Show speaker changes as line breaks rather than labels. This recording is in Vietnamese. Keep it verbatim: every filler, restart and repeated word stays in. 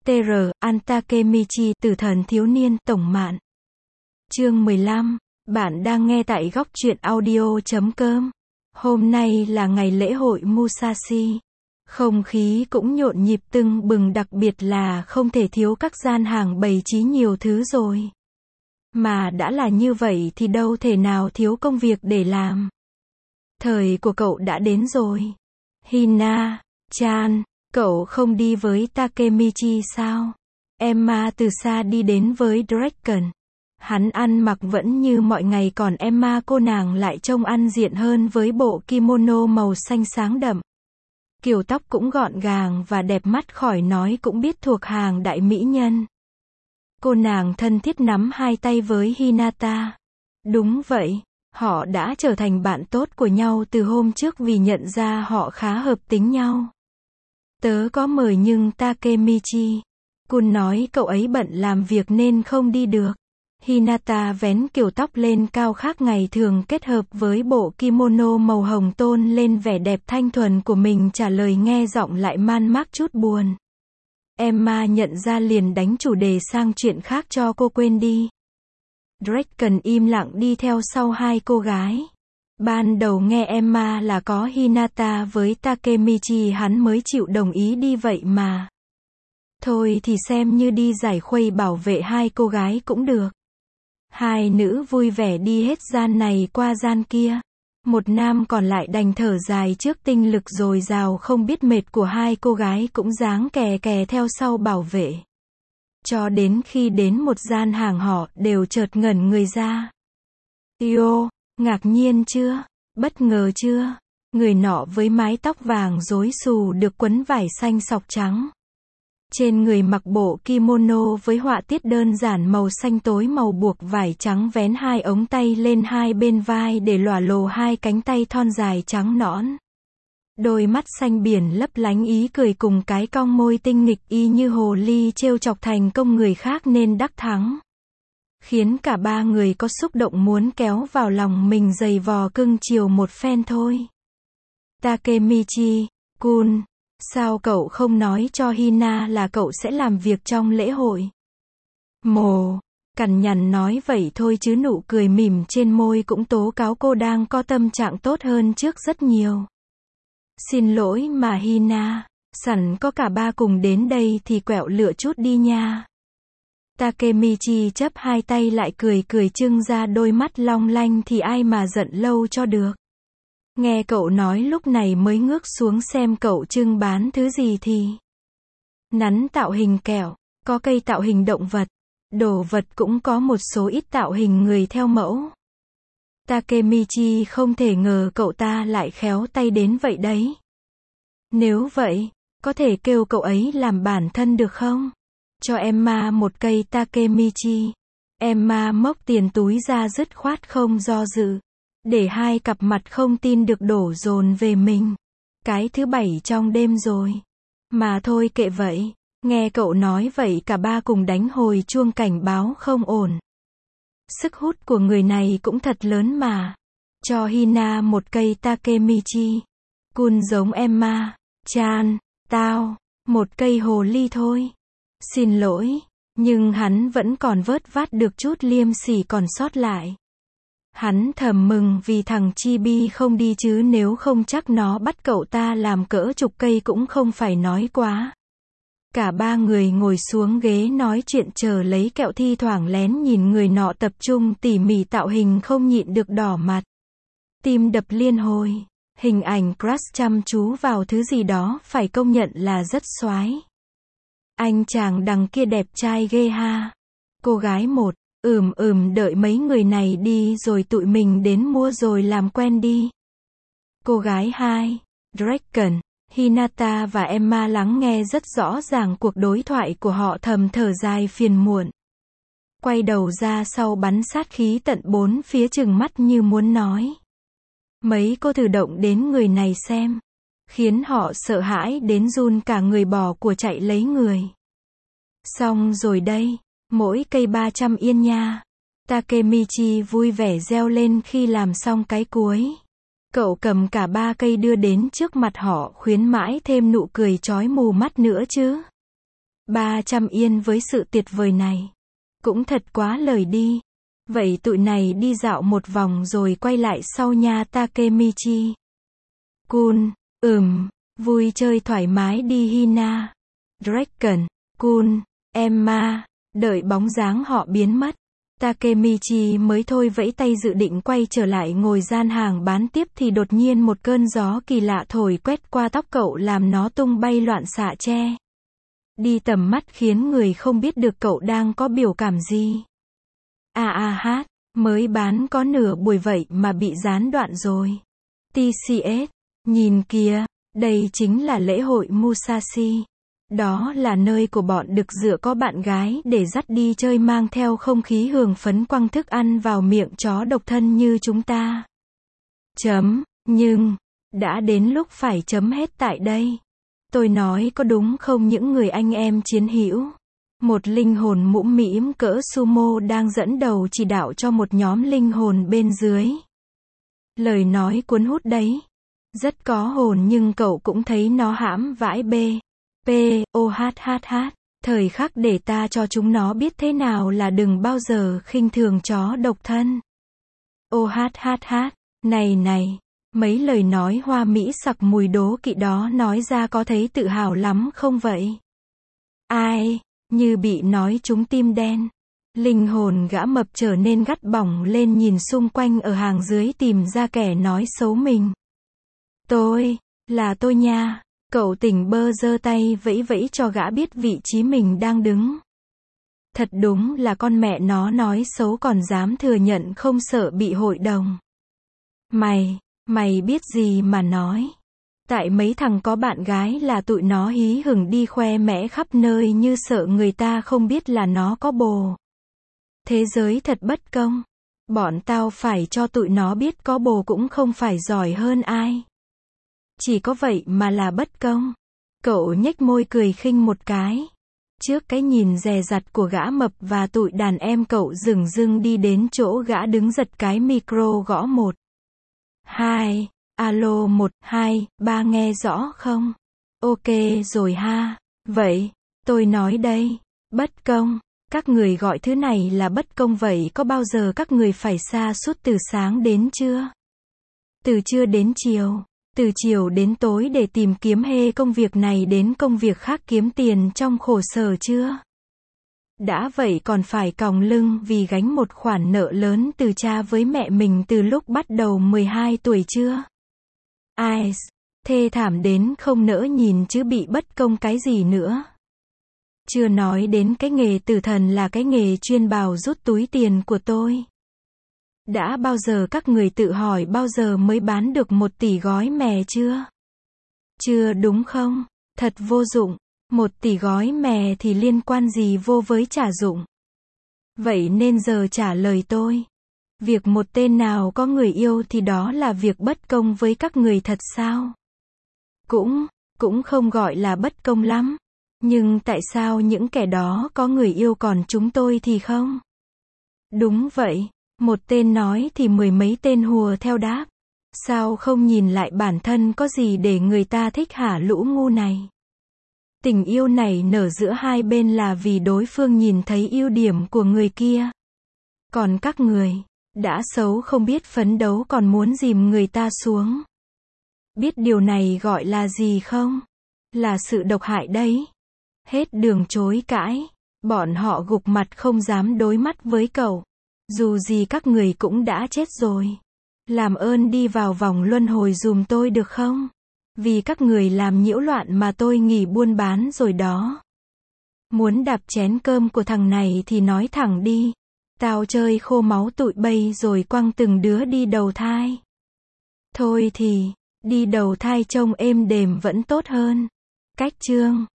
tê rờ, An Takemichi, Tử thần thiếu niên, tổng mạn. Chương mười lăm, bạn đang nghe tại góc truyện audio chấm com. Hôm nay là ngày lễ hội Musashi. Không khí cũng nhộn nhịp tưng bừng, đặc biệt là không thể thiếu các gian hàng bày trí nhiều thứ rồi. Mà đã là như vậy thì đâu thể nào thiếu công việc để làm. Thời của cậu đã đến rồi. Hina-chan, cậu không đi với Takemichi sao? Emma từ xa đi đến với Draken. Hắn ăn mặc vẫn như mọi ngày, còn Emma cô nàng lại trông ăn diện hơn với bộ kimono màu xanh sáng đậm. Kiểu tóc cũng gọn gàng và đẹp mắt, khỏi nói cũng biết thuộc hàng đại mỹ nhân. Cô nàng thân thiết nắm hai tay với Hinata. Đúng vậy, họ đã trở thành bạn tốt của nhau từ hôm trước vì nhận ra họ khá hợp tính nhau. Tớ có mời nhưng Takemichi Kun nói cậu ấy bận làm việc nên không đi được. Hinata vén kiểu tóc lên cao khác ngày thường, kết hợp với bộ kimono màu hồng tôn lên vẻ đẹp thanh thuần của mình, trả lời nghe giọng lại man mác chút buồn. Emma nhận ra liền đánh chủ đề sang chuyện khác cho cô quên đi. Draken im lặng đi theo sau hai cô gái. Ban đầu nghe Emma là có Hinata với Takemichi hắn mới chịu đồng ý đi vậy mà. Thôi thì xem như đi giải khuây bảo vệ hai cô gái cũng được. Hai nữ vui vẻ đi hết gian này qua gian kia. Một nam còn lại đành thở dài trước tinh lực dồi dào không biết mệt của hai cô gái, cũng dáng kè kè theo sau bảo vệ. Cho đến khi đến một gian hàng họ đều chợt ngẩn người ra. Yo, ngạc nhiên chưa? Bất ngờ chưa? Người nọ với mái tóc vàng rối xù được quấn vải xanh sọc trắng. Trên người mặc bộ kimono với họa tiết đơn giản màu xanh tối, màu buộc vải trắng vén hai ống tay lên hai bên vai để lỏa lồ hai cánh tay thon dài trắng nõn. Đôi mắt xanh biển lấp lánh ý cười cùng cái cong môi tinh nghịch y như hồ ly trêu chọc thành công người khác nên đắc thắng. Khiến cả ba người có xúc động muốn kéo vào lòng mình giày vò cưng chiều một phen thôi. Takemichi Kun, sao cậu không nói cho Hina là cậu sẽ làm việc trong lễ hội? Mồ, cằn nhằn nói vậy thôi chứ nụ cười mỉm trên môi cũng tố cáo cô đang có tâm trạng tốt hơn trước rất nhiều. Xin lỗi mà Hina, sẵn có cả ba cùng đến đây thì quẹo lựa chút đi nha. Takemichi chắp hai tay lại cười cười trưng ra đôi mắt long lanh thì ai mà giận lâu cho được. Nghe cậu nói lúc này mới ngước xuống xem cậu trưng bán thứ gì thì. Nắn tạo hình kẹo, có cây tạo hình động vật, đồ vật cũng có một số ít tạo hình người theo mẫu. Takemichi không thể ngờ cậu ta lại khéo tay đến vậy đấy. Nếu vậy, có thể kêu cậu ấy làm bản thân được không? Cho Emma một cây. Takemichi. Emma móc tiền túi ra dứt khoát không do dự. Để hai cặp mặt không tin được đổ dồn về mình. Cái thứ bảy trong đêm rồi. Mà thôi kệ vậy. Nghe cậu nói vậy cả ba cùng đánh hồi chuông cảnh báo không ổn. Sức hút của người này cũng thật lớn mà. Cho Hina một cây. Takemichi Kun giống Emma. Chan, tao, một cây hồ ly thôi. Xin lỗi, nhưng hắn vẫn còn vớt vát được chút liêm sỉ còn sót lại. Hắn thầm mừng vì thằng Chibi không đi chứ nếu không chắc nó bắt cậu ta làm cỡ chục cây cũng không phải nói quá. Cả ba người ngồi xuống ghế nói chuyện chờ lấy kẹo, thi thoảng lén nhìn người nọ tập trung tỉ mỉ tạo hình không nhịn được đỏ mặt. Tim đập liên hồi, hình ảnh crush chăm chú vào thứ gì đó phải công nhận là rất xoái. Anh chàng đằng kia đẹp trai ghê ha. Cô gái một, ừm ừm đợi mấy người này đi rồi tụi mình đến mua rồi làm quen đi. Cô gái hai, Draken, Hinata và Emma lắng nghe rất rõ ràng cuộc đối thoại của họ, thầm thở dài phiền muộn. Quay đầu ra sau bắn sát khí tận bốn phía, chừng mắt như muốn nói. Mấy cô thử động đến người này xem. Khiến họ sợ hãi đến run cả người, bỏ của chạy lấy người. Xong rồi đây, mỗi cây ba trăm yên nha. Takemichi vui vẻ reo lên khi làm xong cái cuối. Cậu cầm cả ba cây đưa đến trước mặt họ, khuyến mãi thêm nụ cười chói mù mắt nữa chứ. ba trăm yên với sự tuyệt vời này. Cũng thật quá lời đi. Vậy tụi này đi dạo một vòng rồi quay lại sau nha Takemichi. Kun, ừm, vui chơi thoải mái đi Hina. Draken, Kun, Emma, đợi bóng dáng họ biến mất. Takemichi mới thôi vẫy tay dự định quay trở lại ngồi gian hàng bán tiếp thì đột nhiên một cơn gió kỳ lạ thổi quét qua tóc cậu làm nó tung bay loạn xạ che đi tầm mắt khiến người không biết được cậu đang có biểu cảm gì. À à hát, mới bán có nửa buổi vậy mà bị gián đoạn rồi. tê xê ét, nhìn kìa, đây chính là lễ hội Musashi. Đó là nơi của bọn đực dựa có bạn gái để dắt đi chơi mang theo không khí hưởng phấn quăng thức ăn vào miệng chó độc thân như chúng ta. Chấm, nhưng, đã đến lúc phải chấm hết tại đây. Tôi nói có đúng không những người anh em chiến hữu? Một linh hồn mũm mĩm cỡ sumo đang dẫn đầu chỉ đạo cho một nhóm linh hồn bên dưới. Lời nói cuốn hút đấy. Rất có hồn nhưng cậu cũng thấy nó hãm vãi bê. P, O H H H, thời khắc để ta cho chúng nó biết thế nào là đừng bao giờ khinh thường chó độc thân. O H H H, này này, mấy lời nói hoa mỹ sặc mùi đố kỵ đó nói ra có thấy tự hào lắm không vậy? Ai, như bị nói trúng tim đen. Linh hồn gã mập trở nên gắt bỏng lên nhìn xung quanh ở hàng dưới tìm ra kẻ nói xấu mình. Tôi, là tôi nha. Cậu tỉnh bơ giơ tay vẫy vẫy cho gã biết vị trí mình đang đứng. Thật đúng là con mẹ nó nói xấu còn dám thừa nhận không sợ bị hội đồng. Mày, mày biết gì mà nói. Tại mấy thằng có bạn gái là tụi nó hí hửng đi khoe mẽ khắp nơi như sợ người ta không biết là nó có bồ. Thế giới thật bất công. Bọn tao phải cho tụi nó biết có bồ cũng không phải giỏi hơn ai. Chỉ có vậy mà là bất công. Cậu nhếch môi cười khinh một cái. Trước cái nhìn dè dặt của gã mập và tụi đàn em cậu dửng dưng đi đến chỗ gã đứng giật cái micro gõ một. Hai, alo một, hai, ba nghe rõ không? Ok rồi ha. Vậy, tôi nói đây. Bất công. Các người gọi thứ này là bất công vậy có bao giờ các người phải sa sút từ sáng đến trưa? Từ trưa đến chiều. Từ chiều đến tối để tìm kiếm hê công việc này đến công việc khác kiếm tiền trong khổ sở chưa? Đã vậy còn phải còng lưng vì gánh một khoản nợ lớn từ cha với mẹ mình từ lúc bắt đầu mười hai tuổi chưa? Ai, thê thảm đến không nỡ nhìn chứ bị bất công cái gì nữa. Chưa nói đến cái nghề tử thần là cái nghề chuyên bào rút túi tiền của tôi. Đã bao giờ các người tự hỏi bao giờ mới bán được một tỷ gói mè chưa? Chưa đúng không? Thật vô dụng. Một tỷ gói mè thì liên quan gì vô với trả dụng? Vậy nên giờ trả lời tôi. Việc một tên nào có người yêu thì đó là việc bất công với các người thật sao? Cũng, cũng không gọi là bất công lắm. Nhưng tại sao những kẻ đó có người yêu còn chúng tôi thì không? Đúng vậy. Một tên nói thì mười mấy tên hùa theo đáp. Sao không nhìn lại bản thân có gì để người ta thích hả lũ ngu này? Tình yêu này nở giữa hai bên là vì đối phương nhìn thấy ưu điểm của người kia. Còn các người, đã xấu không biết phấn đấu còn muốn dìm người ta xuống. Biết điều này gọi là gì không? Là sự độc hại đấy. Hết đường chối cãi. Bọn họ gục mặt không dám đối mắt với cậu. Dù gì các người cũng đã chết rồi. Làm ơn đi vào vòng luân hồi dùm tôi được không? Vì các người làm nhiễu loạn mà tôi nghỉ buôn bán rồi đó. Muốn đạp chén cơm của thằng này thì nói thẳng đi. Tao chơi khô máu tụi bay rồi quăng từng đứa đi đầu thai. Thôi thì, đi đầu thai trông êm đềm vẫn tốt hơn. Cách chương